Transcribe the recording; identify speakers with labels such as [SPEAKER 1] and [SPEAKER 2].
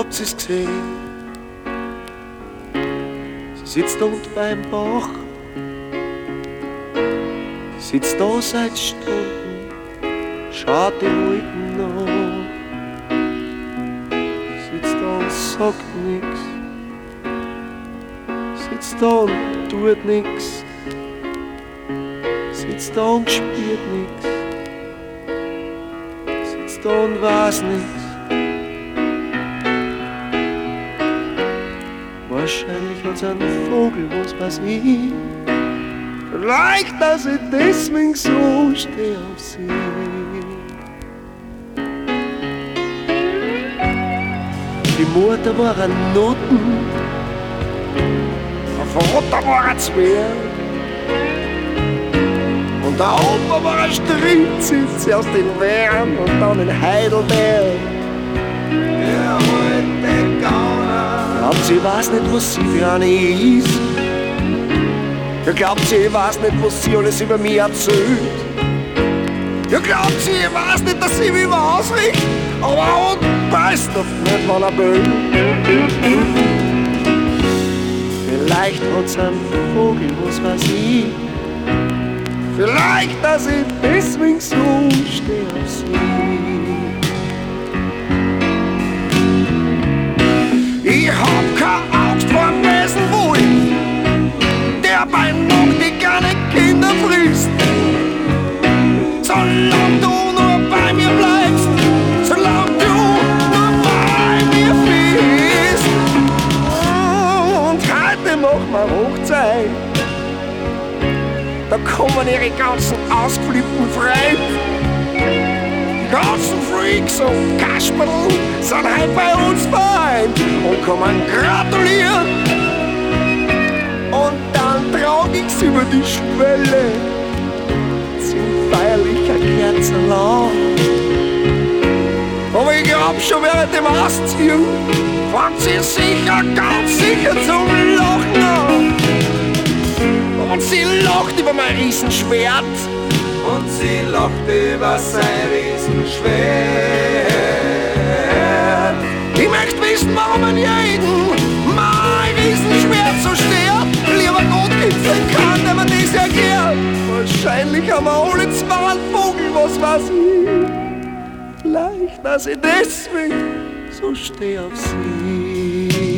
[SPEAKER 1] sie's gesehen. Sie sitzt dort beim Bach, sie sitzt da seit Stunden, schaut die Leuten an. Sitzt da und sagt nix, sitzt da und tut nix, sitzt da und spürt nix, sitzt da und weiß nix. Wahrscheinlich hat's einen Vogel, was weiß ich. Vielleicht, dass ich deswegen so steh auf sie. Die Mutter war ein Noten, der Vater war ein Zwerg und der Opa war ein Stritzitz aus den Wehren und dann in Heidelberg. Der alte Gauner. Glaubt sie weiß nicht, was sie für eine ist. Ja, glaubt sie weiß nicht, was sie alles über mich erzählt. Ja, glaubt sie weiß nicht, dass sie mich ausricht, aber und weiß doch nicht, wann er will. Vielleicht hat's einen Vogel, was weiß ich. Vielleicht, dass ich deswegen so steh auf sie. Ich hab keine Angst vor dem bösen Wolf, der bei Nacht die kleinen Kinder frisst. Solange du nur bei mir bleibst, solange du nur bei mir bist. Und heute machen wir Hochzeit, da kommen ihre ganzen ausgeflippten Freunde. Die ganzen Freaks und Kasperl sind heute bei uns fein und kommen gratulieren. Und dann trag ich's über die Schwelle zum feierlicher Kerzenlauf. Aber ich glaub schon während dem Ausziehen fängt sie sicher, ganz sicher zum Lachen an. Und sie lacht über mein Riesenschwert. Und sie lacht über sein Riesenschwert. Ich möchte wissen, warum an jeden mein Riesenschwert so stört. Lieber Gott, gibt's einen Kahn, der mir das erklärt. Wahrscheinlich haben wir alle zwei einen Vogel, was weiß ich. Vielleicht, dass ich deswegen so steh auf sie.